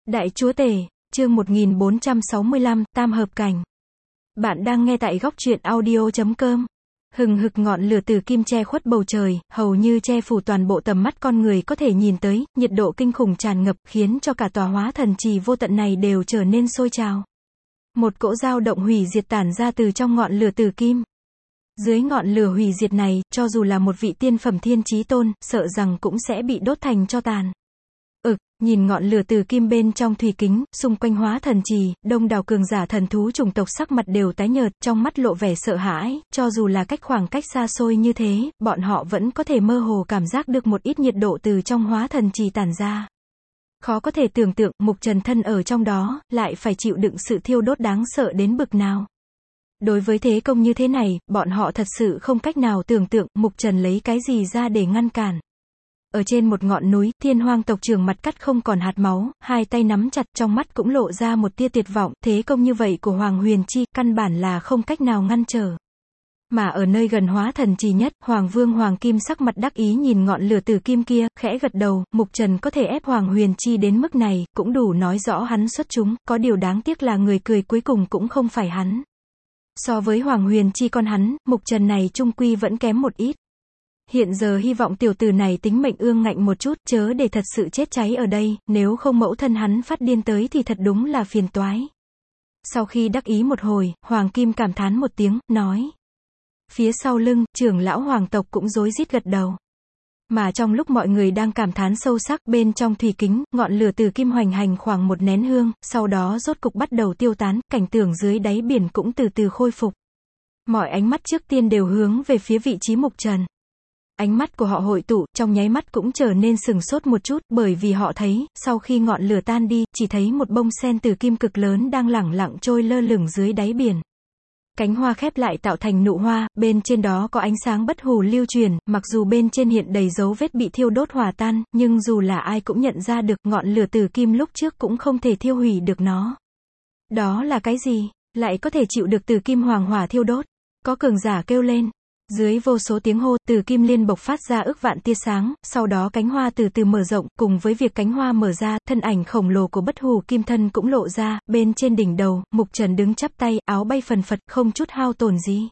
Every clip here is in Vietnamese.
Đại Chúa Tể, chương 1465, Tam Hợp Cảnh. Bạn đang nghe tại góc truyện audio.com. Hừng hực ngọn lửa từ kim che khuất bầu trời, hầu như che phủ toàn bộ tầm mắt con người có thể nhìn tới, nhiệt độ kinh khủng tràn ngập, khiến cho cả tòa hóa thần trì vô tận này đều trở nên sôi trào. Một cỗ dao động hủy diệt tản ra từ trong ngọn lửa từ kim. Dưới ngọn lửa hủy diệt này, cho dù là một vị tiên phẩm thiên chí tôn, sợ rằng cũng sẽ bị đốt thành tro tàn. Nhìn ngọn lửa từ kim bên trong thủy kính, xung quanh hóa thần trì, đông đảo cường giả thần thú chủng tộc sắc mặt đều tái nhợt, trong mắt lộ vẻ sợ hãi, cho dù là khoảng cách xa xôi như thế, bọn họ vẫn có thể mơ hồ cảm giác được một ít nhiệt độ từ trong hóa thần trì tản ra. Khó có thể tưởng tượng, Mục Trần thân ở trong đó, lại phải chịu đựng sự thiêu đốt đáng sợ đến bực nào. Đối với thế công như thế này, bọn họ thật sự không cách nào tưởng tượng, Mục Trần lấy cái gì ra để ngăn cản. Ở trên một ngọn núi, Thiên Hoang tộc trưởng mặt cắt không còn hạt máu, hai tay nắm chặt, trong mắt cũng lộ ra một tia tuyệt vọng, thế công như vậy của Hoàng Huyền Chi, căn bản là không cách nào ngăn trở. Mà ở nơi gần hóa thần trì nhất, Hoàng Vương Hoàng Kim sắc mặt đắc ý nhìn ngọn lửa từ kim kia, khẽ gật đầu, Mục Trần có thể ép Hoàng Huyền Chi đến mức này, cũng đủ nói rõ hắn xuất chúng, có điều đáng tiếc là người cười cuối cùng cũng không phải hắn. So với Hoàng Huyền Chi con hắn, Mục Trần này chung quy vẫn kém một ít. Hiện giờ hy vọng tiểu tử này tính mệnh ương ngạnh một chút, chớ để thật sự chết cháy ở đây, nếu không mẫu thân hắn phát điên tới thì thật đúng là phiền toái. Sau khi đắc ý một hồi, Hoàng Kim cảm thán một tiếng, nói. Phía sau lưng, trưởng lão hoàng tộc cũng rối rít gật đầu. Mà trong lúc mọi người đang cảm thán sâu sắc, bên trong thủy kính, ngọn lửa từ kim hoành hành khoảng một nén hương, sau đó rốt cục bắt đầu tiêu tán, cảnh tượng dưới đáy biển cũng từ từ khôi phục. Mọi ánh mắt trước tiên đều hướng về phía vị trí Mục Trần. Ánh mắt của họ hội tụ, trong nháy mắt cũng trở nên sừng sốt một chút, bởi vì họ thấy, sau khi ngọn lửa tan đi, chỉ thấy một bông sen từ kim cực lớn đang lẳng lặng trôi lơ lửng dưới đáy biển. Cánh hoa khép lại tạo thành nụ hoa, bên trên đó có ánh sáng bất hủ lưu truyền, mặc dù bên trên hiện đầy dấu vết bị thiêu đốt hòa tan, nhưng dù là ai cũng nhận ra được, ngọn lửa từ kim lúc trước cũng không thể thiêu hủy được nó. Đó là cái gì? Lại có thể chịu được từ kim hoàng hỏa thiêu đốt? Có cường giả kêu lên. Dưới vô số tiếng hô, từ kim liên bộc phát ra ức vạn tia sáng, sau đó cánh hoa từ từ mở rộng, cùng với việc cánh hoa mở ra, thân ảnh khổng lồ của bất hủ kim thân cũng lộ ra, bên trên đỉnh đầu, Mục Trần đứng chắp tay, áo bay phần phật, không chút hao tổn gì.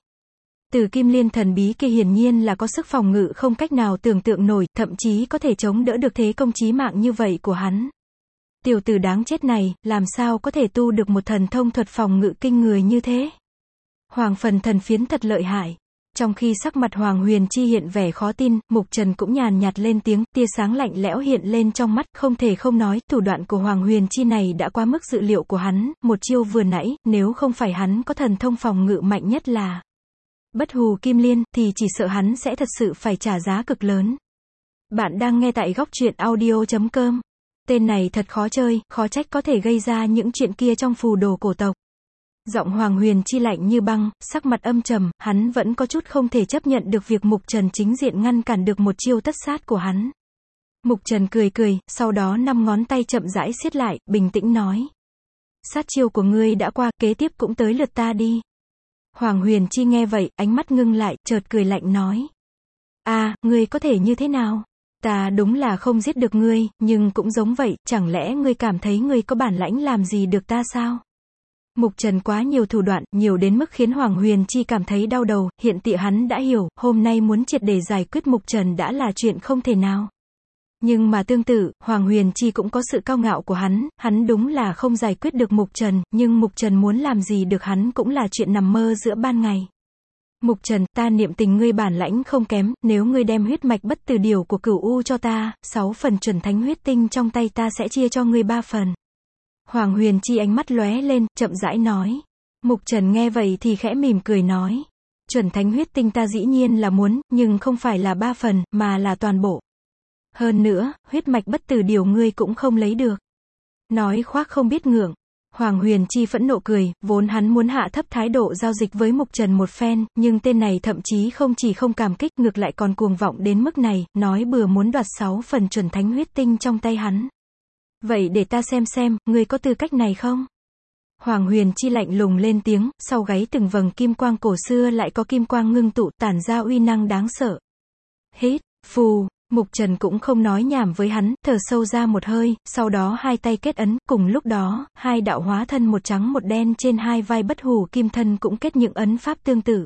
Từ kim liên thần bí kia hiển nhiên là có sức phòng ngự không cách nào tưởng tượng nổi, thậm chí có thể chống đỡ được thế công chí mạng như vậy của hắn. Tiểu tử đáng chết này, làm sao có thể tu được một thần thông thuật phòng ngự kinh người như thế? Hoàng phần thần phiến thật lợi hại. Trong khi sắc mặt Hoàng Huyền Chi hiện vẻ khó tin, Mục Trần cũng nhàn nhạt lên tiếng, tia sáng lạnh lẽo hiện lên trong mắt, không thể không nói, thủ đoạn của Hoàng Huyền Chi này đã quá mức dự liệu của hắn, một chiêu vừa nãy, nếu không phải hắn có thần thông phòng ngự mạnh nhất là bất hủ kim liên, thì chỉ sợ hắn sẽ thật sự phải trả giá cực lớn. Bạn đang nghe tại góc truyện audio.com. Tên này thật khó chơi, khó trách có thể gây ra những chuyện kia trong phù đồ cổ tộc. Giọng Hoàng Huyền Chi lạnh như băng, sắc mặt âm trầm, hắn vẫn có chút không thể chấp nhận được việc Mục Trần chính diện ngăn cản được một chiêu tất sát của hắn. Mục Trần cười cười, sau đó 5 ngón tay chậm rãi siết lại, bình tĩnh nói. Sát chiêu của ngươi đã qua, kế tiếp cũng tới lượt ta đi. Hoàng Huyền Chi nghe vậy, ánh mắt ngưng lại, chợt cười lạnh nói. Ngươi có thể như thế nào? Ta đúng là không giết được ngươi, nhưng cũng giống vậy, chẳng lẽ ngươi cảm thấy ngươi có bản lãnh làm gì được ta sao? Mục Trần quá nhiều thủ đoạn, nhiều đến mức khiến Hoàng Huyền Chi cảm thấy đau đầu, hiện tại hắn đã hiểu, hôm nay muốn triệt để giải quyết Mục Trần đã là chuyện không thể nào. Nhưng mà tương tự, Hoàng Huyền Chi cũng có sự cao ngạo của hắn đúng là không giải quyết được Mục Trần, nhưng Mục Trần muốn làm gì được hắn cũng là chuyện nằm mơ giữa ban ngày. Mục Trần, ta niệm tình ngươi bản lãnh không kém, nếu ngươi đem huyết mạch bất tử điều của Cửu U cho ta, 6 phần chuẩn thánh huyết tinh trong tay ta sẽ chia cho ngươi 3 phần. Hoàng Huyền Chi ánh mắt lóe lên, chậm rãi nói. Mục Trần nghe vậy thì khẽ mỉm cười nói. Chuẩn thánh huyết tinh ta dĩ nhiên là muốn, nhưng không phải là 3 phần, mà là toàn bộ. Hơn nữa, huyết mạch bất tử điều ngươi cũng không lấy được. Nói khoác không biết ngượng. Hoàng Huyền Chi phẫn nộ cười, vốn hắn muốn hạ thấp thái độ giao dịch với Mục Trần một phen, nhưng tên này thậm chí không chỉ không cảm kích, ngược lại còn cuồng vọng đến mức này, nói bừa muốn đoạt 6 phần chuẩn thánh huyết tinh trong tay hắn. Vậy để ta xem, ngươi có tư cách này không? Hoàng Huyền Chi lạnh lùng lên tiếng, sau gáy từng vầng kim quang cổ xưa lại có kim quang ngưng tụ, tản ra uy năng đáng sợ. Hít, phù, Mục Trần cũng không nói nhảm với hắn, thở sâu ra một hơi, sau đó hai tay kết ấn, cùng lúc đó, hai đạo hóa thân một trắng một đen trên hai vai Bất Hủ Kim Thân cũng kết những ấn pháp tương tự.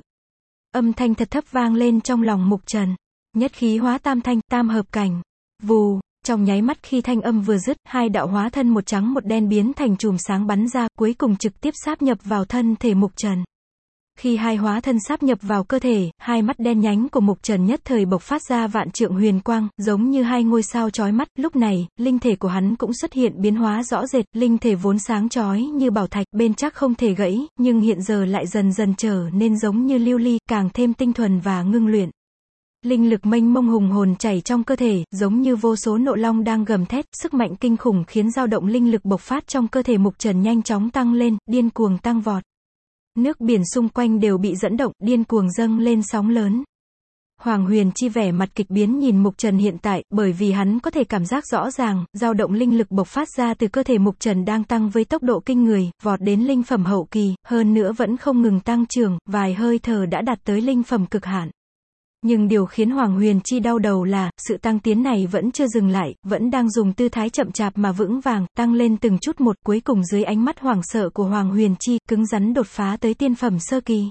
Âm thanh thật thấp vang lên trong lòng Mục Trần. Nhất khí hóa tam thanh, tam hợp cảnh. Vù, trong nháy mắt khi thanh âm vừa dứt, hai đạo hóa thân một trắng một đen biến thành chùm sáng bắn ra, cuối cùng trực tiếp sáp nhập vào thân thể Mục Trần. Khi hai hóa thân sáp nhập vào cơ thể, hai mắt đen nhánh của Mục Trần nhất thời bộc phát ra vạn trượng huyền quang, giống như hai ngôi sao chói mắt. Lúc này, linh thể của hắn cũng xuất hiện biến hóa rõ rệt, linh thể vốn sáng chói như bảo thạch, bên chắc không thể gãy, nhưng hiện giờ lại dần dần trở nên giống như lưu ly, càng thêm tinh thuần và ngưng luyện. Linh lực mênh mông hùng hồn chảy trong cơ thể, giống như vô số nộ long đang gầm thét, sức mạnh kinh khủng khiến dao động linh lực bộc phát trong cơ thể Mục Trần nhanh chóng tăng lên, điên cuồng tăng vọt. Nước biển xung quanh đều bị dẫn động, điên cuồng dâng lên sóng lớn. Hoàng Huyền Chi vẻ mặt kịch biến nhìn Mục Trần hiện tại, bởi vì hắn có thể cảm giác rõ ràng, dao động linh lực bộc phát ra từ cơ thể Mục Trần đang tăng với tốc độ kinh người, vọt đến linh phẩm hậu kỳ, hơn nữa vẫn không ngừng tăng trưởng, vài hơi thở đã đạt tới linh phẩm cực hạn. Nhưng điều khiến Hoàng Huyền Chi đau đầu là, sự tăng tiến này vẫn chưa dừng lại, vẫn đang dùng tư thái chậm chạp mà vững vàng, tăng lên từng chút một, cuối cùng dưới ánh mắt hoảng sợ của Hoàng Huyền Chi, cứng rắn đột phá tới tiên phẩm sơ kỳ.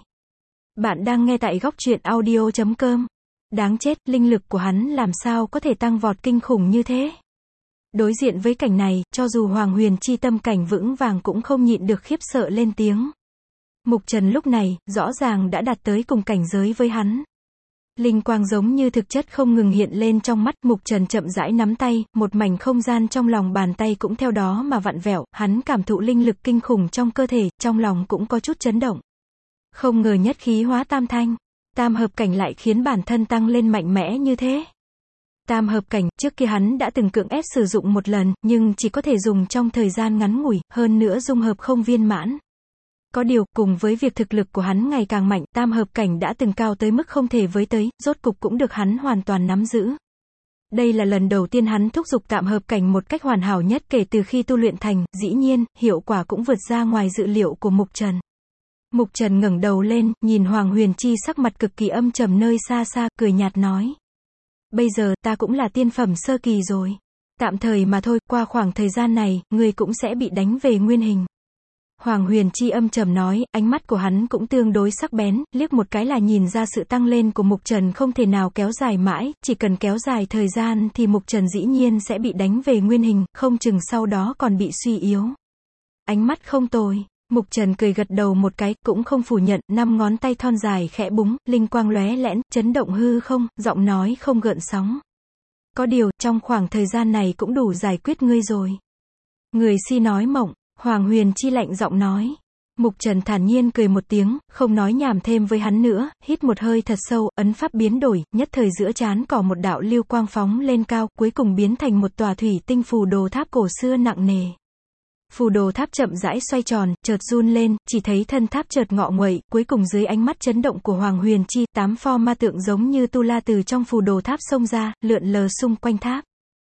Bạn đang nghe tại góc truyện audio.com. Đáng chết, linh lực của hắn làm sao có thể tăng vọt kinh khủng như thế? Đối diện với cảnh này, cho dù Hoàng Huyền Chi tâm cảnh vững vàng cũng không nhịn được khiếp sợ lên tiếng. Mục Trần lúc này, rõ ràng đã đạt tới cùng cảnh giới với hắn. Linh quang giống như thực chất không ngừng hiện lên trong mắt, Mục Trần chậm rãi nắm tay, một mảnh không gian trong lòng bàn tay cũng theo đó mà vặn vẹo, hắn cảm thụ linh lực kinh khủng trong cơ thể, trong lòng cũng có chút chấn động. Không ngờ nhất khí hóa tam thanh, tam hợp cảnh lại khiến bản thân tăng lên mạnh mẽ như thế. Tam hợp cảnh, trước kia hắn đã từng cưỡng ép sử dụng một lần, nhưng chỉ có thể dùng trong thời gian ngắn ngủi, hơn nữa dung hợp không viên mãn. Có điều, cùng với việc thực lực của hắn ngày càng mạnh, tam hợp cảnh đã từng cao tới mức không thể với tới, rốt cục cũng được hắn hoàn toàn nắm giữ. Đây là lần đầu tiên hắn thúc giục tam hợp cảnh một cách hoàn hảo nhất kể từ khi tu luyện thành, dĩ nhiên, hiệu quả cũng vượt ra ngoài dự liệu của Mục Trần. Mục Trần ngẩng đầu lên, nhìn Hoàng Huyền Chi sắc mặt cực kỳ âm trầm nơi xa xa, cười nhạt nói. Bây giờ, ta cũng là tiên phẩm sơ kỳ rồi. Tạm thời mà thôi, qua khoảng thời gian này, ngươi cũng sẽ bị đánh về nguyên hình. Hoàng Huyền Chi âm trầm nói, ánh mắt của hắn cũng tương đối sắc bén, liếc một cái là nhìn ra sự tăng lên của Mục Trần không thể nào kéo dài mãi, chỉ cần kéo dài thời gian thì Mục Trần dĩ nhiên sẽ bị đánh về nguyên hình, không chừng sau đó còn bị suy yếu. Ánh mắt không tồi. Mục Trần cười gật đầu một cái, cũng không phủ nhận, 5 ngón tay thon dài khẽ búng, linh quang lóe lẽn, chấn động hư không, giọng nói không gợn sóng. Có điều, trong khoảng thời gian này cũng đủ giải quyết ngươi rồi. Người si nói mộng, Hoàng Huyền Chi lạnh giọng nói. Mục Trần thản nhiên cười một tiếng, không nói nhảm thêm với hắn nữa, hít một hơi thật sâu, ấn pháp biến đổi, nhất thời giữa trán cỏ một đạo lưu quang phóng lên cao, cuối cùng biến thành một tòa thủy tinh phù đồ tháp cổ xưa nặng nề. Phù đồ tháp chậm rãi xoay tròn, chợt run lên, chỉ thấy thân tháp chợt ngọ nguậy, cuối cùng dưới ánh mắt chấn động của Hoàng Huyền Chi, 8 pho ma tượng giống như tu la từ trong phù đồ tháp xông ra, lượn lờ xung quanh tháp.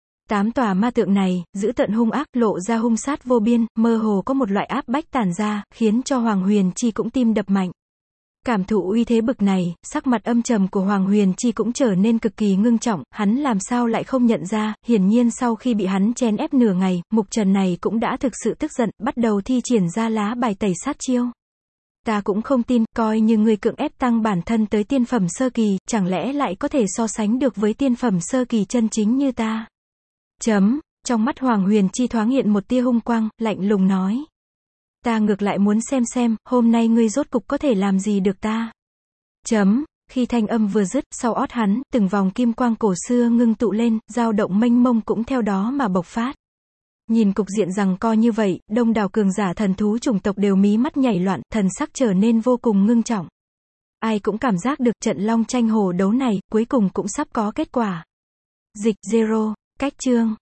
8 tòa ma tượng này, dữ tợn hung ác, lộ ra hung sát vô biên, mơ hồ có một loại áp bách tản ra, khiến cho Hoàng Huyền Chi cũng tim đập mạnh. Cảm thụ uy thế bực này, sắc mặt âm trầm của Hoàng Huyền Chi cũng trở nên cực kỳ ngưng trọng, hắn làm sao lại không nhận ra, hiển nhiên sau khi bị hắn chen ép nửa ngày, Mục Trần này cũng đã thực sự tức giận, bắt đầu thi triển ra lá bài tẩy sát chiêu. Ta cũng không tin, coi như ngươi cưỡng ép tăng bản thân tới tiên phẩm sơ kỳ, chẳng lẽ lại có thể so sánh được với tiên phẩm sơ kỳ chân chính như ta? Trong mắt Hoàng Huyền Chi thoáng hiện một tia hung quang, lạnh lùng nói. Ta ngược lại muốn xem, hôm nay ngươi rốt cục có thể làm gì được ta. Khi thanh âm vừa dứt, sau ót hắn, từng vòng kim quang cổ xưa ngưng tụ lên, dao động mênh mông cũng theo đó mà bộc phát. Nhìn cục diện giằng co như vậy, đông đảo cường giả thần thú chủng tộc đều mí mắt nhảy loạn, thần sắc trở nên vô cùng ngưng trọng. Ai cũng cảm giác được trận long tranh hổ đấu này, cuối cùng cũng sắp có kết quả. Dịch Zero, cách chương.